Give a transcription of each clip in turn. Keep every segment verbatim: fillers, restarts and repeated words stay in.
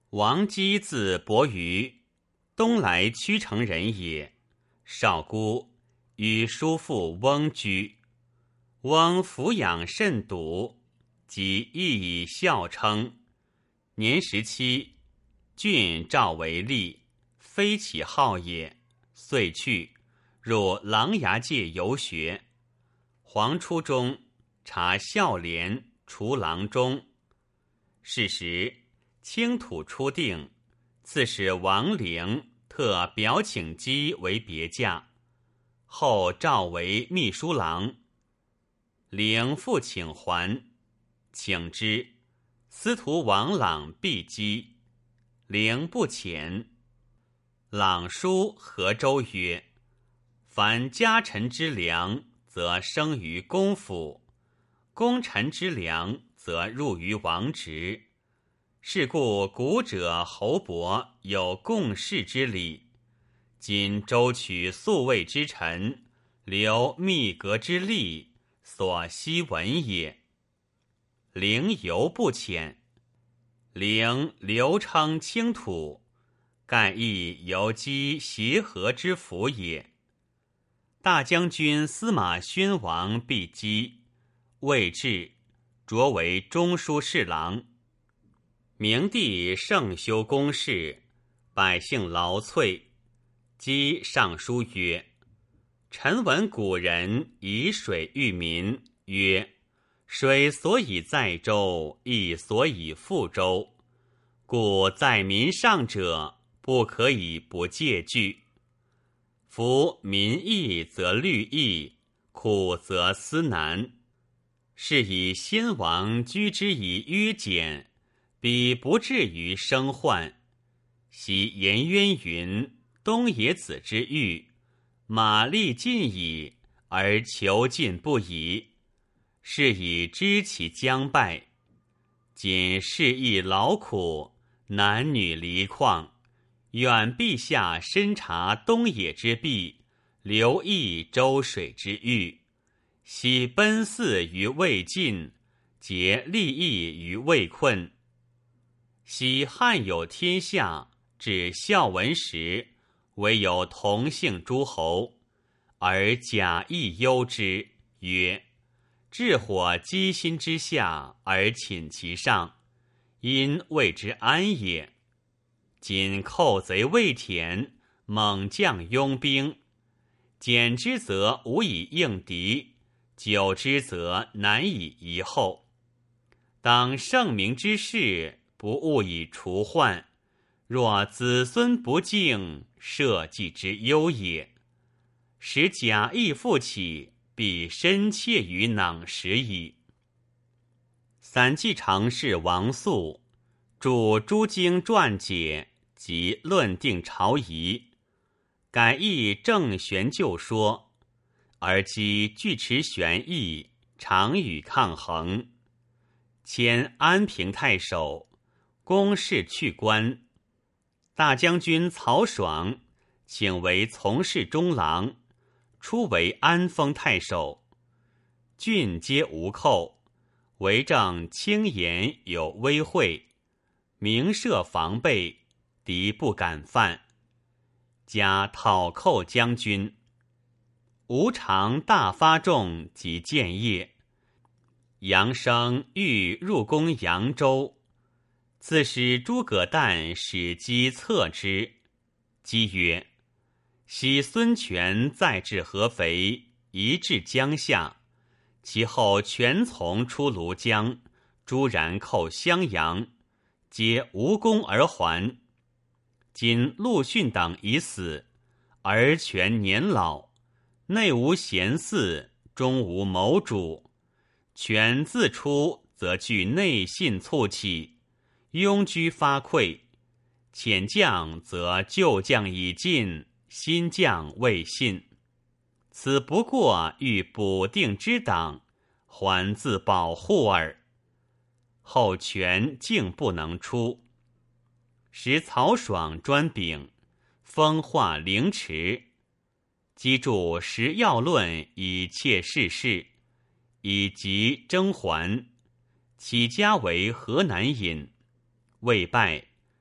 王姬字伯瑜，东莱曲城人也。少孤，与叔父翁居。翁抚养甚笃，即亦以孝称。年十七，郡召为吏，非其好也，遂去，入琅琊界游学。黄初中，察孝廉，除郎中。是时，清土初定，刺史王陵特表请姬为别驾，后召为秘书郎。陵复请还，请之，司徒王朗避姬，陵不遣。朗书河州曰：凡家臣之良，则生于公府；功臣之良，则入于王职。是故古者侯伯有共事之礼，今周取宿卫之臣，留密阁之吏，所希闻也。陵犹不遣。陵留称清土，盖亦犹积协和之福也。大将军司马宣王避姬，未至，擢为中书侍郎。明帝盛修宫室，百姓劳瘁。姬上书曰：臣闻古人以水喻民，曰：水所以载舟，亦所以覆舟。故在民上者，不可以不戒惧。夫民易则虑易，苦则思难。是以先王居之以约简，彼不至于生患。昔颜渊云：东野子之欲，马力尽矣，而求进不已。是以知其将败。今事亦劳苦，男女离旷，愿陛下深察东野之弊，留意周水之欲，悉奔祀于未尽，竭利益于未困。昔汉有天下，至孝文时，唯有同姓诸侯，而贾谊忧之，曰：至火积心之下，而寝其上，因谓之安也。今寇贼未填，猛将拥兵，减之则无以应敌，久之则难以移后。当圣明之事，不务以除患，若子孙不敬，社稷之忧也。使贾谊复起，必深切于囊实矣。散记常侍王肃著诸经传解及论定朝仪，改易正玄旧说，而积据持玄义，常与抗衡。迁安平太守，公事去官。大将军曹爽请为从事中郎，初为安丰太守。郡皆无寇，为政轻言有威惠，明设防备，敌不敢犯。加讨寇将军。吴常大发众及建业，杨生欲入攻扬州，刺史诸葛诞使机策之。机曰：昔孙权再至合肥，移至江夏，其后全从出庐江，朱然寇襄阳，皆无功而还。今陆逊等已死，而权年老，内无贤嗣，中无谋主。权自出，则据内信促起，拥居发溃；遣将，则旧将已尽，新将未信。此不过欲补定之党，还自保护耳。后权竟不能出，使曹爽专秉，风化凌迟，击著十要论以切世事，以及征还。起家为河南尹，未拜，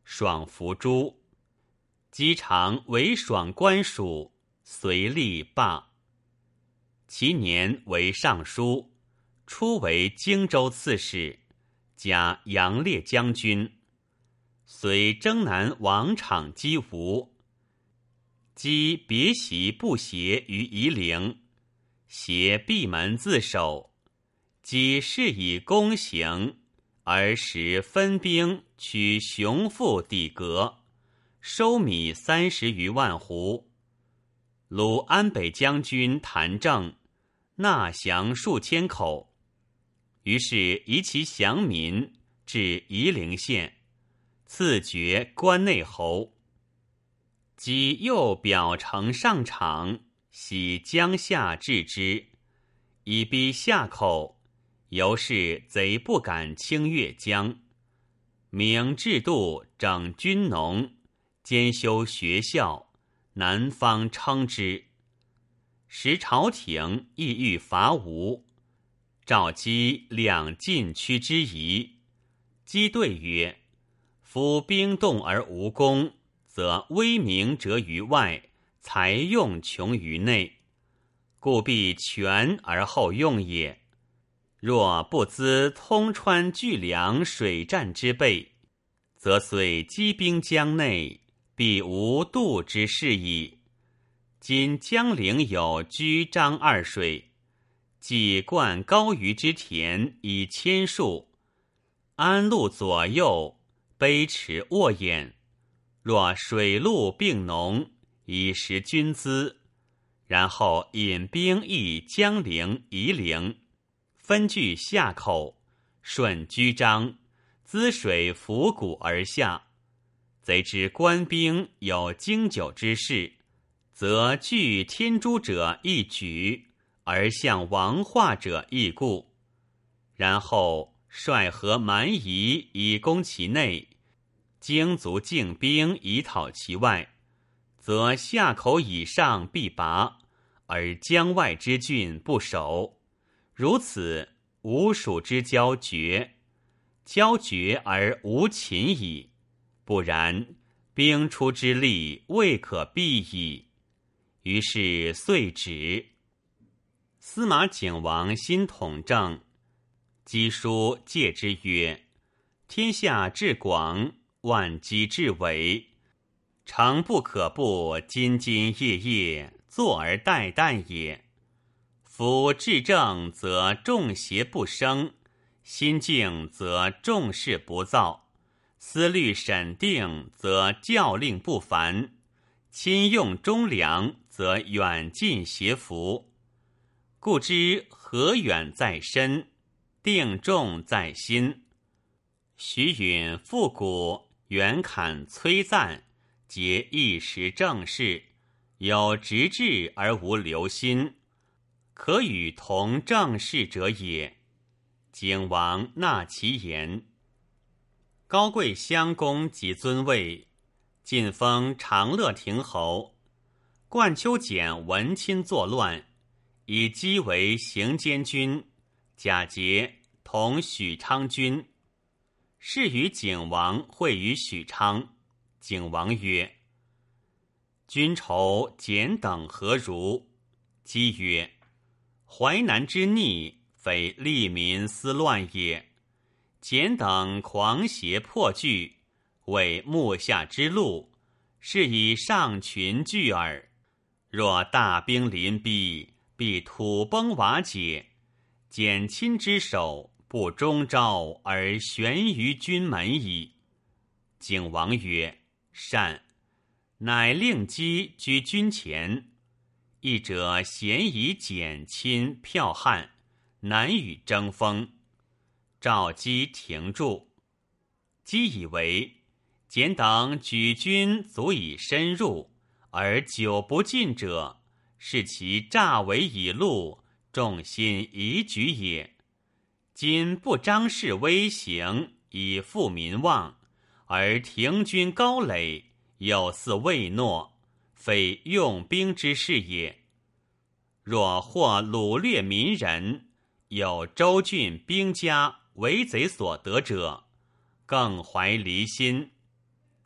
爽伏诛。姬常为爽官属，随立罢。其年为尚书，初为荆州刺史，加杨烈将军。遂征南王场击吴，姬别袭不协于夷陵，携闭门自守。姬事以公行，而时分兵取雄父底革，收米三十余万斛。鲁安北将军谭正纳降数千口，于是移其降民至夷陵县，赐爵关内侯。姬又表呈上场，徙江夏治之，以逼夏口，由是贼不敢侵越江。明制度，整军农，兼修学校，南方称之。时朝廷意欲伐吴，召姬两晋屈之疑。姬对曰：夫兵动而无功，则威名折于外，财用穷于内，故必权而后用也。若不资通川巨粮水战之备，则虽积兵江内，必无渡之事矣。今江陵有居张二水，既灌高于之田以千数，安陆左右，卑池沃眼。若水陆并农，以食军资，然后引兵役江陵、夷陵，分据夏口，顺居张，滋水伏谷而下。贼知官兵有经久之势，则据天诛者一举，而向王化者亦故。然后率河蛮夷以攻其内，精卒进兵以讨其外，则夏口以上必拔，而江外之郡不守。如此，吴蜀之交绝，交绝而无秦矣。不然，兵出之力未可避矣。于是遂止。司马景王新统政，姬书戒之曰：天下至广，万机至伟，诚不可不兢兢业业，坐而待旦也。夫治政则众邪不生，心静则众事不躁，思虑审定则教令不烦，亲用忠良则远近协服。故知和远在身，定重在心。徐允、复古、袁侃、崔赞皆一时政事，有直志而无留心，可与同政事者也。景王纳其言。高贵襄公即尊位，晋封长乐亭侯。冠丘简闻亲作乱，以姬为行监军，假节同许昌君。是与景王会于许昌。景王曰：君仇简等何如？姬曰：淮南之逆，非利民思乱也。简等狂邪破据，为目下之路，是以上群聚耳。若大兵临逼，必土崩瓦解。简亲之手，不终朝而悬于军门矣。景王曰：善。乃令姬居军前。一者咸以简亲剽悍，难与争锋。召姬停住。姬以为简等举军足以深入，而久不进者，是其诈为以戮，众心疑举也。今不张示威行，以复民望，而停军高垒，有似未诺，非用兵之事也。若或掳掠民人，有州郡兵家为贼所得者，更怀离心。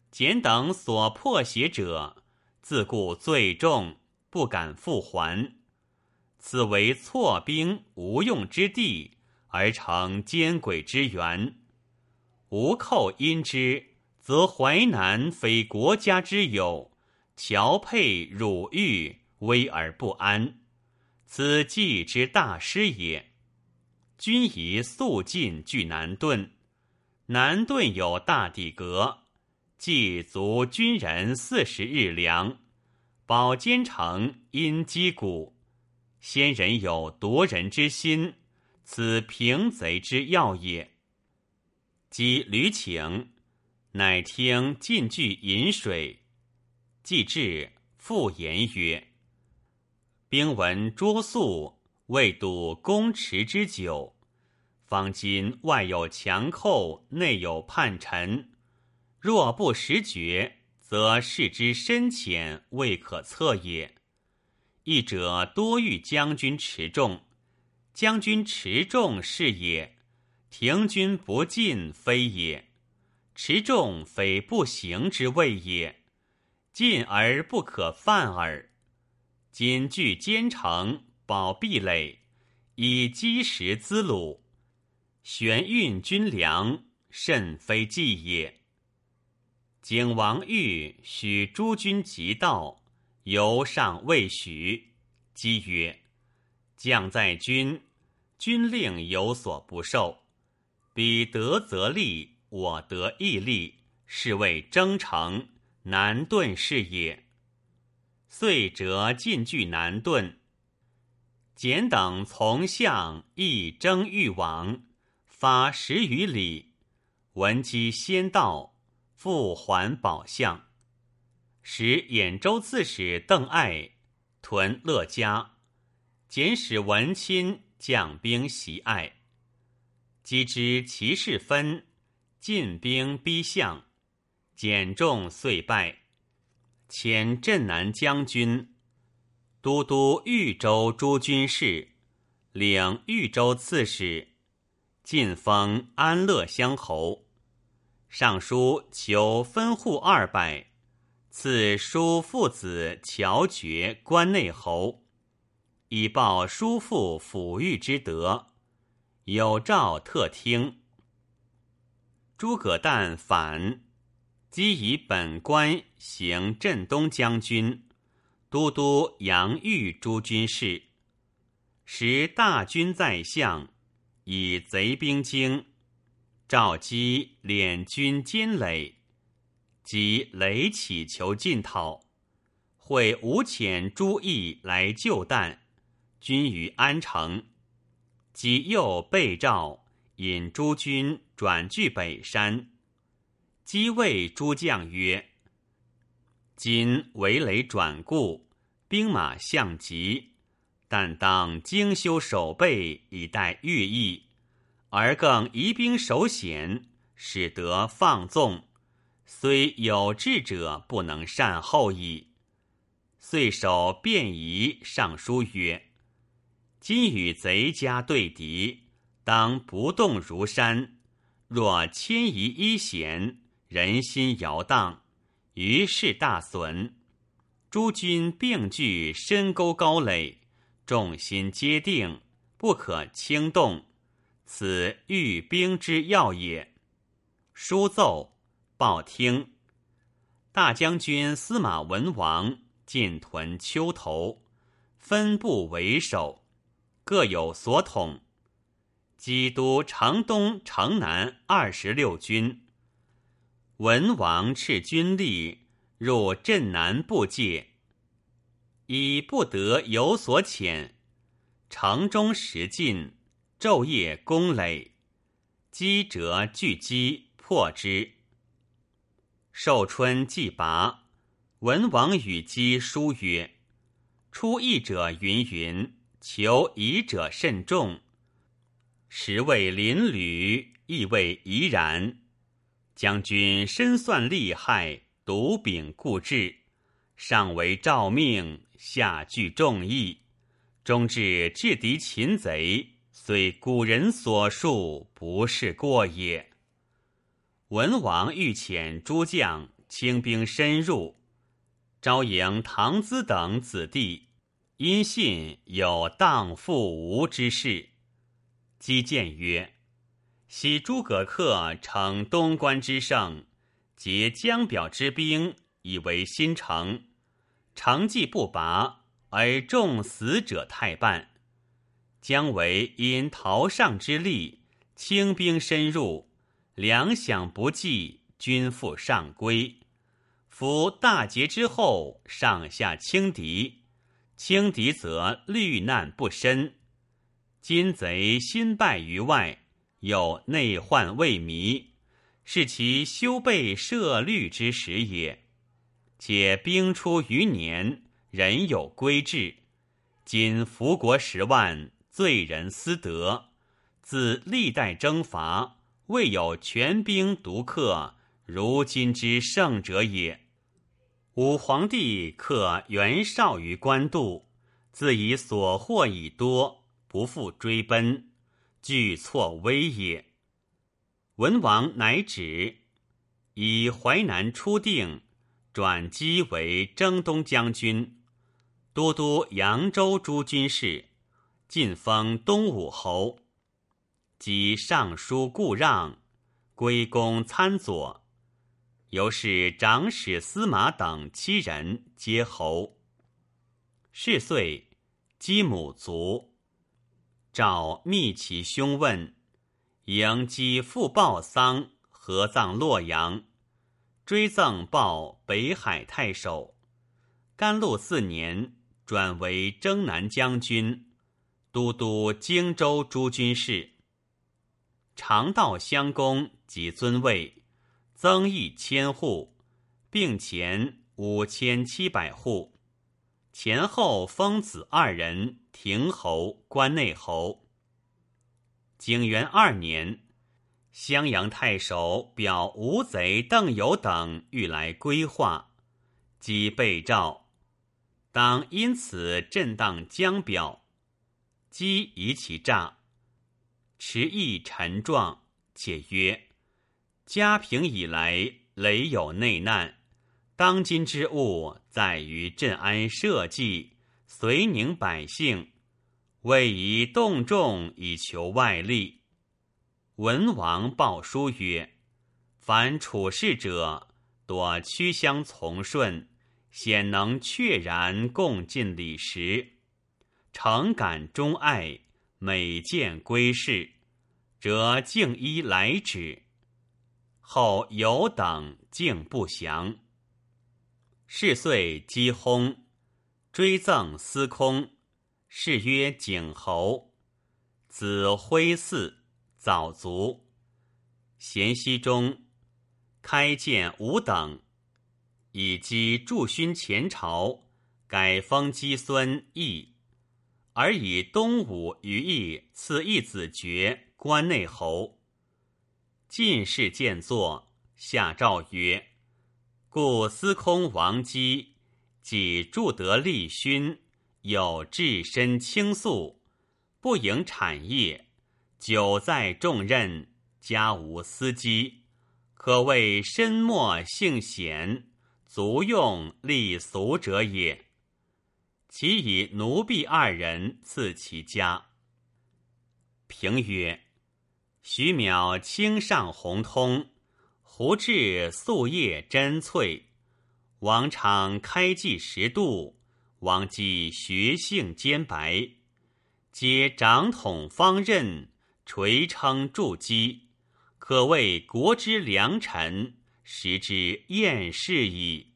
简等所破邪者，自顾罪重，不敢复还。此为错兵无用之地，而成奸诡之源。吾寇因之，则淮南非国家之有，侨配辱誉，危而不安。此计之大失也。君宜速进据南顿，南顿有大底阁，计足军人四十日粮。保坚城因击鼓，先人有夺人之心，此平贼之要也。即屡请，乃听进据饮水。既至，复言曰：兵闻捉粟，未睹公池之久。方今外有强寇，内有叛臣，若不识绝，则事之深浅，未可测也。一者多欲将军持重，将军持重是也，停军不进非也。持重非不行之谓也，进而不可犯耳。今据坚城，保壁垒，以积食资鲁，悬运军粮，甚非计也。景王欲许诸军急到，犹尚未许。姬曰：将在军，军令有所不受。彼得则利，我得亦利，是谓争城，南顿是也。遂折进据南顿。简等从相亦争欲往，发十余里，闻击先到，复还保相。时兖州刺史邓艾屯乐嘉，简使文钦将兵袭艾。击知其势分，进兵逼相，简众遂败。遣镇南将军、都督豫州诸军事，领豫州刺史，晋封安乐乡侯。上书求分户二百，赐叔父子乔爵关内侯，以报叔父抚育之德。有诏特听。诸葛诞反，即以本官行镇东将军、都督阳豫诸军事。时大军在相，以贼兵精，赵姬敛军坚垒，即垒起求进讨。会吴遣诸义来救诞，军于安城。己又被诏，引诸军转据北山。姬谓诸将曰：今围垒转固，兵马相急，但当精修守备，以待御役，而更移兵守险，使得放纵，虽有志者不能善后矣。遂守便宜上书曰：今与贼家对敌，当不动如山。若迁移一险，人心摇荡，于是大损。诸军并据深沟高垒，众心皆定，不可轻动。此御兵之要也。书奏，报听。大将军司马文王进屯丘头，分部为守，各有所统。基督城东城南二十六军。文王斥军力入镇南部界，以不得有所遣。城中时进，昼夜攻垒，击折拒击，破之。寿春既拔，文王与姬书曰：出役者云云，求夷者甚众。时谓邻旅，亦谓宜然。将军深算利害，独秉固志，上为诏命，下具众议，终至制敌擒贼，虽古人所述，不是过也。文王欲遣诸将轻兵深入，招迎唐咨等子弟，因信有荡复吴之事。击谏曰：昔诸葛恪乘东关之胜，结江表之兵，以为新城，成绩不拔，而众死者太半。将为因陶上之力，轻兵深入，粮饷不济，军复上归。夫大捷之后，上下轻敌，轻敌则虑难不深。今贼新败于外，又内患未弭，是其修备设虑之时也。且兵出余年，人有归志。今服国十万，罪人思德，自历代征伐，未有全兵独克如今之胜者也。武皇帝克袁绍于官渡，自以所获已多，不复追奔，惧错危也。文王乃止，以淮南初定，转击为征东将军，都督扬州诸军事，晋封东武侯。及尚书顾让，归公参佐，由是长史司马等七人皆侯。是岁，姬母卒，诏密其兄问，迎姬父报丧，合葬洛阳，追赠报北海太守。甘露四年，转为征南将军，都督荆州诸军事。常道襄公及尊位，增邑千户，并前五千七百户。前后封子二人，亭侯、关内侯。景元二年，襄阳太守表吴贼邓友等欲来归化，即被诏，当因此震荡江表。姬疑其诈，持意陈状，且曰：嘉平以来，累有内难，当今之务在于镇安社稷，绥宁百姓，未宜动众以求外力。文王报书曰：凡处事者，多趋相从顺，鲜能确然共尽礼实，诚感忠爱，每见归事，则敬依来止。后有等竟不降。是岁姬薨，追赠司空，谥曰景侯。子徽嗣早卒。咸熙中，开建五等，以姬助勋前朝，改封姬孙义，而以东武于义赐一子爵关内侯。进士见作，下诏曰：故司空王姬，既著得立勋，有至身倾诉，不营产业，久在重任，家无司机，可谓身默性显，足用立俗者也。其以奴婢二人赐其家。评曰：徐邈清上宏通，胡志素叶真翠，王昶开济十度，王姬学性兼白，皆掌统方任，垂称筑基，可谓国之良臣，实之厌世矣。